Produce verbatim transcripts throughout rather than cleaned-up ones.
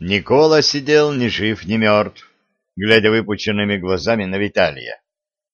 Никола сидел ни жив, ни мертв, глядя выпученными глазами на Виталия.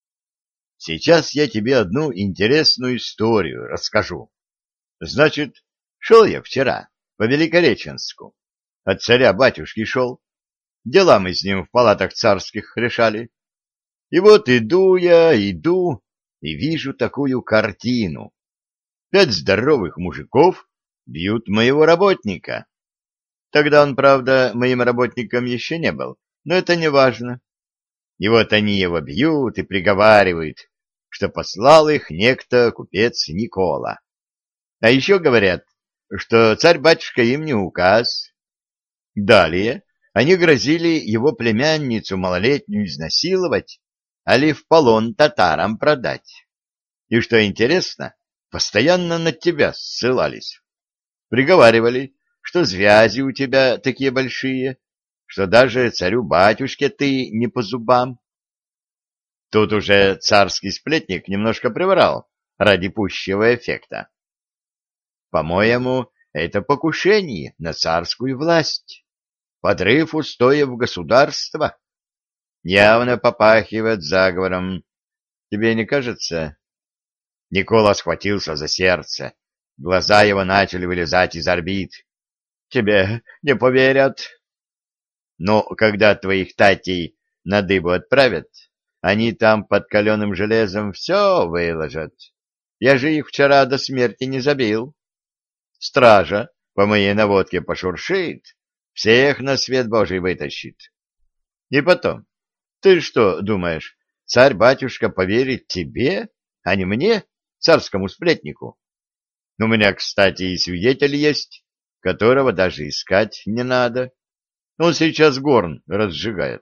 Сейчас я тебе одну интересную историю расскажу. Значит, шел я вчера по Великореченску. От царя-батюшки шел. Дела мы с ним в палатах царских решали. И вот иду я, иду, и вижу такую картину. Пять здоровых мужиков бьют моего работника. Тогда он, правда, моим работником еще не был, но это не важно. И вот они его бьют и приговаривают, что послал их некто купец Никола. А еще говорят, что царь-батюшка им не указ. Далее они грозили его племянницу малолетнюю изнасиловать, али в полон татарам продать. И что интересно, постоянно на тебя ссылались. Приговаривали, что связи у тебя такие большие, что даже царю-батюшке ты не по зубам. Тут уже царский сплетник немножко приврал ради пущего эффекта. По-моему, это покушение на царскую власть, подрыв устоев государства. Явно попахивает заговором. Тебе не кажется? Никола схватился за сердце. Глаза его начали вылезать из орбит. Тебе не поверят. Но когда твоих татей на дыбу отправят, они там под каленым железом все выложат. Я же их вчера до смерти не забил. Стража по моей наводке пошуршит, всех на свет Божий вытащит. И потом, ты что думаешь, царь-батюшка поверит тебе, а не мне, царскому сплетнику? У меня, кстати, и свидетель есть, которого даже искать не надо. Он сейчас горн разжигает.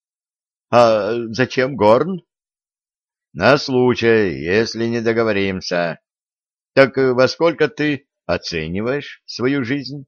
А зачем горн? На случай, если не договоримся. Так во сколько ты оцениваешь свою жизнь?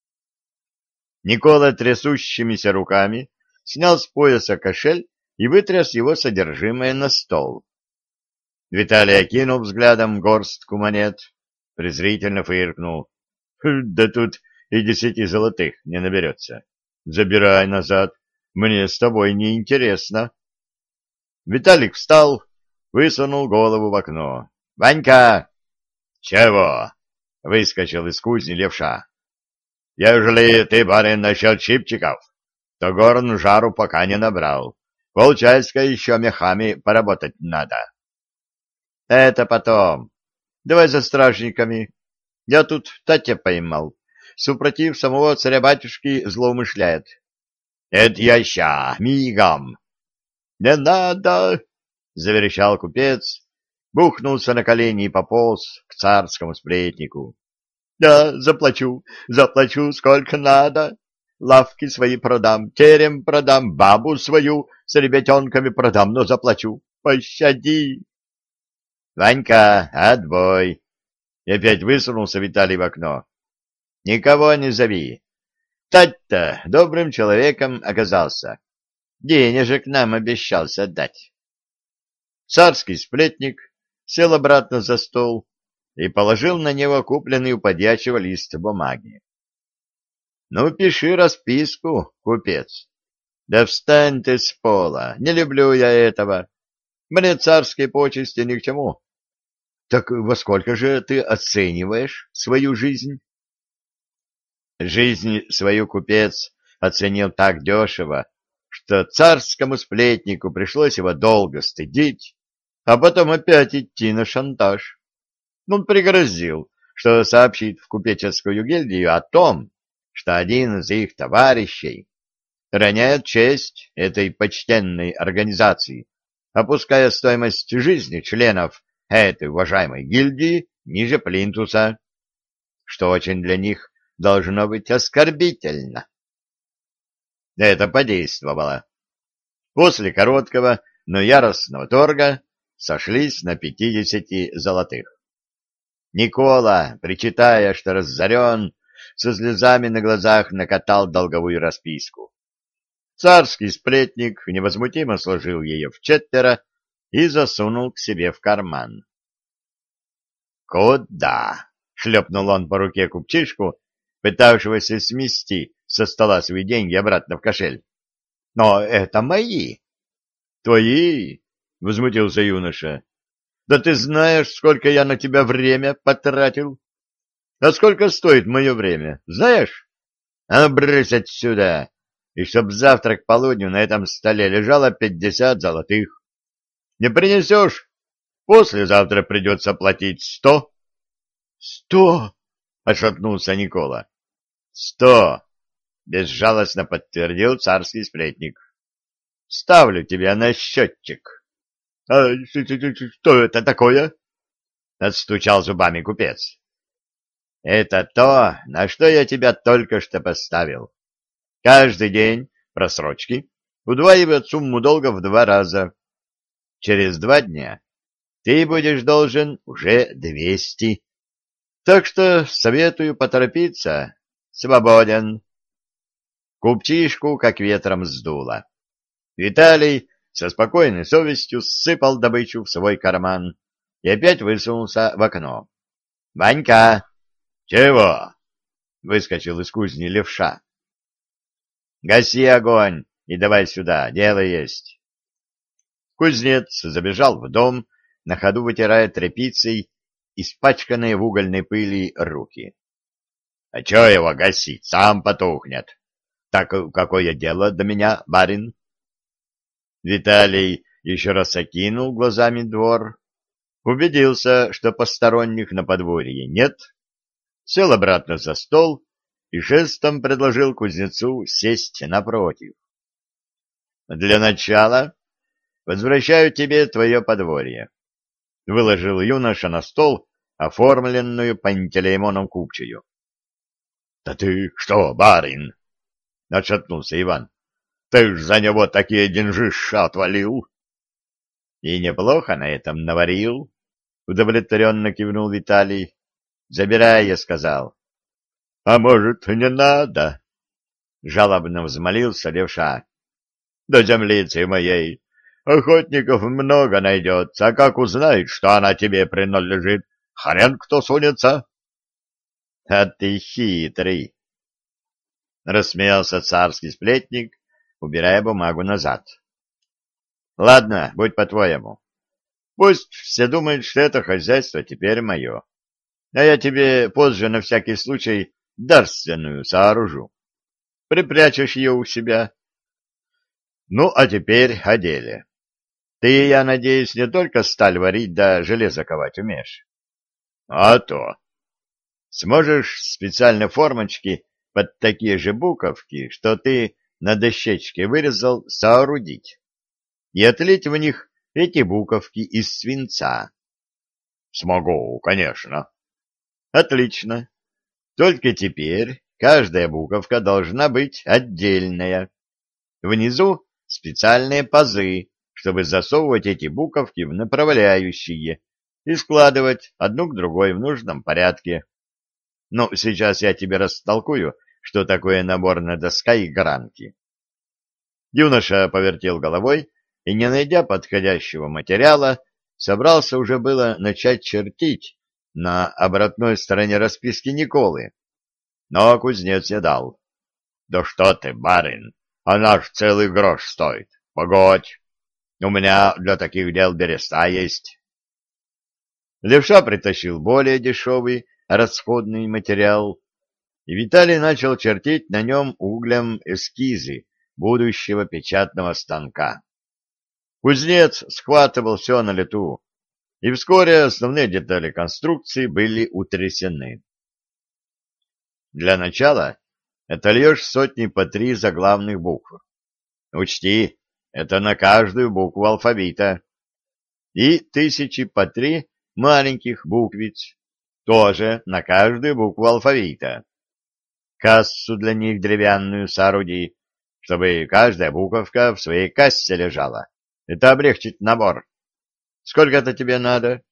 Никола трясущимися руками снял с пояса кошель и вытряс его содержимое на стол. Виталий окинул взглядом горстку монет, презрительно фыркнул. Да тут и десяти золотых не наберется. Забирай назад, мне с тобой не интересно. Виталик встал, высунул голову в окно. — Ванька! — Чего? — выскочил из кузни левша. — Ежели ты, барин, насчет чипчиков, то горн жару пока не набрал. Полчасика еще мехами поработать надо. — Это потом. Давай за стражниками. Я тут Татя поймал. Супротив самого царя-батюшки злоумышляет. — Это я ща, мигом. — Не надо! — заверещал купец, бухнулся на колени и пополз к царскому сплетнику. — Да, заплачу, заплачу, сколько надо. Лавки свои продам, терем продам, бабу свою с ребятенками продам, но заплачу. Пощади! — Ванька, отбой! И опять высунулся Виталий в окно. — Никого не зови. Тать-то добрым человеком оказался. Денежек нам обещался дать. Царский сплетник сел обратно за стол и положил на него купленный у подьячего лист бумаги. — Ну, пиши расписку, купец. Да встань ты с пола, не люблю я этого. Мне царские почести ни к чему. — Так во сколько же ты оцениваешь свою жизнь? Жизнь свою купец оценил так дешево, что царскому сплетнику пришлось его долго стыдить, а потом опять идти на шантаж. Он пригрозил, что сообщит в купеческую гильдию о том, что один из их товарищей роняет честь этой почтенной организации, опуская стоимость жизни членов этой уважаемой гильдии ниже плинтуса, что очень для них должно быть оскорбительно. Это подействовало. После короткого, но яростного торга сошлись на пятидесяти золотых. Никола, причитая, что разорен, со слезами на глазах накатал долговую расписку. Царский сплетник невозмутимо сложил ее в четверо и засунул к себе в карман. «Куда?» — шлепнул он по руке купчишку, пытавшегося смести со стола свои деньги обратно в кошель. — Но это мои. — Твои? — возмутился юноша. — Да ты знаешь, сколько я на тебя время потратил? А сколько стоит мое время, знаешь? А ну, брысь отсюда! И чтоб завтра к полудню на этом столе лежало пятьдесят золотых. Не принесешь? Послезавтра придется платить сто. — Сто? — отшатнулся Никола. — Сто! — безжалостно подтвердил царский сплетник. — Ставлю тебя на счетчик. — А что это такое? — отстучал зубами купец. — Это то, на что я тебя только что поставил. Каждый день просрочки удваивает сумму долга в два раза. Через два дня ты будешь должен уже двести. Так что советую поторопиться. Свободен. Купчишку как ветром сдуло. Виталий со спокойной совестью сыпал добычу в свой карман и опять высунулся в окно. — Ванька! — Чего? — выскочил из кузни левша. — Гаси огонь и давай сюда, дело есть. Кузнец забежал в дом, на ходу вытирая тряпицей испачканные в угольной пыли руки. — А чё его гасить? Сам потухнет. Так какое дело до меня, барин? Виталий еще раз окинул глазами двор, убедился, что посторонних на подворье нет, сел обратно за стол и жестом предложил кузнецу сесть напротив. — Для начала возвращаю тебе твое подворье. Выложил юноша на стол оформленную Пантелеймоном купчую. — Да ты что, барин? — отшатнулся Иван. — Ты ж за него такие деньжища отвалил. — И неплохо на этом наварил, — удовлетворенно кивнул Виталий. — Забирай, я сказал. — А может, не надо? — жалобно взмолился левша. — До землицы моей охотников много найдется, а как узнает, что она тебе принадлежит, хрен кто сунется. — А ты хитрый! — рассмеялся царский сплетник, убирая бумагу назад. — Ладно, будь по-твоему. Пусть все думают, что это хозяйство теперь мое, а я тебе позже на всякий случай дарственную сооружу. Припрячешь ее у себя. Ну, а теперь о деле. Ты, я надеюсь, не только сталь варить да железо ковать умеешь? — А то. Сможешь специальные формочки под такие же буковки, что ты на дощечке вырезал, соорудить и отлить в них эти буковки из свинца? — Смогу, конечно. — Отлично. Только теперь каждая буковка должна быть отдельная. Внизу специальные пазы, чтобы засовывать эти буковки в направляющие и складывать одну к другой в нужном порядке. Ну, сейчас я тебе растолкую, что такое наборная доска и гранки. Юноша повертел головой и, не найдя подходящего материала, собрался уже было начать чертить на обратной стороне расписки Николы. Но кузнец не дал. — Да что ты, барин, она ж целый грош стоит. Погодь, у меня для таких дел береста есть. Левша притащил более дешевый расходный материал, и Виталий начал чертить на нем углем эскизы будущего печатного станка. Кузнец схватывал все на лету, и вскоре основные детали конструкции были утрясены. Для начала отольешь сотни по три заглавных букв. Учти, это на каждую букву алфавита. И тысячи по три маленьких буквиц, тоже на каждую букву алфавита. Кассу для них деревянную сооруди, чтобы каждая буковка в своей кассе лежала. Это облегчит набор. Сколько-то тебе надо?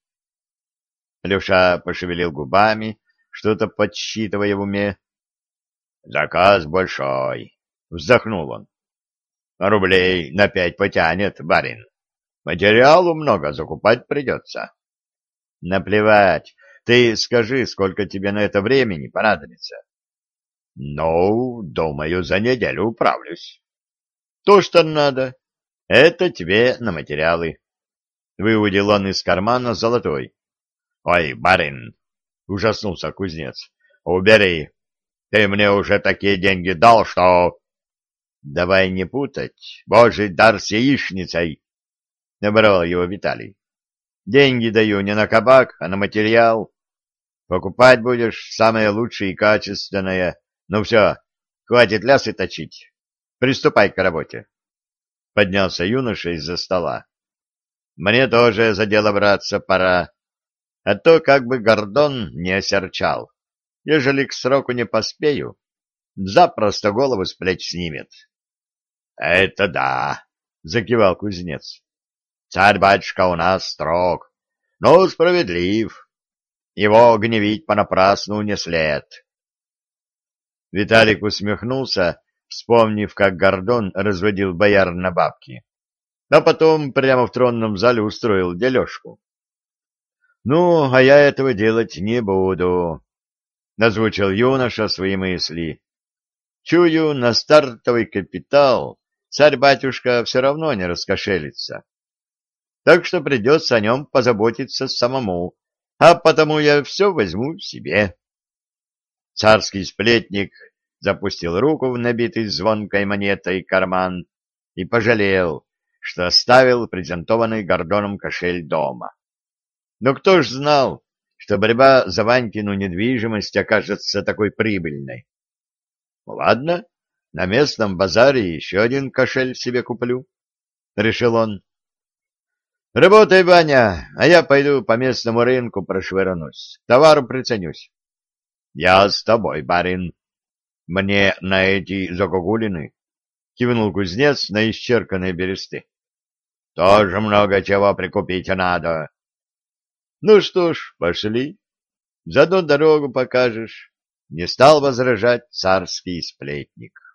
Леша пошевелил губами, что-то подсчитывая в уме. Заказ большой, вздохнул он. Рублей на пять потянет, барин. Материалу много закупать придется. Наплевать. Ты скажи, сколько тебе на это времени понадобится. Ну, думаю, за неделю управлюсь. То, что надо, это тебе на материалы. Выудил он из кармана золотой. Ой, барин, ужаснулся кузнец. Убери, ты мне уже такие деньги дал, что... Давай не путать, божий дар с яичницей, набрал его Виталий. Деньги даю не на кабак, а на материал. Покупать будешь самое лучшее и качественное. Ну все, хватит лясы точить. Приступай к работе. Поднялся юноша из-за стола. Мне тоже за дело браться пора, а то как бы Гордон не осерчал. Ежели к сроку не поспею, запросто голову с плеч снимет. — Это да, — закивал кузнец. — Царь-батюшка у нас строг, но справедлив. Его гневить понапрасну не след. Виталик усмехнулся, вспомнив, как Гордон разводил бояр на бабки, а потом прямо в тронном зале устроил дележку. — Ну, а я этого делать не буду, — озвучил юноша свои мысли. — Чую, на стартовый капитал царь-батюшка все равно не раскошелится, так что придется о нем позаботиться самому, а потому я все возьму себе. Царский сплетник запустил руку в набитый звонкой монетой карман и пожалел, что оставил презентованный Гордоном кошель дома. Но кто ж знал, что борьба за Ванькину недвижимость окажется такой прибыльной? Ладно, на местном базаре еще один кошель себе куплю, — решил он. — Работай, Ваня, а я пойду по местному рынку прошвырнусь, товару приценюсь. — Я с тобой, барин. Мне на эти загогулины, — кивнул кузнец на исчерканные бересты. — Тоже много чего прикупить надо. — Ну что ж, пошли. Заодно дорогу покажешь. Не стал возражать царский сплетник.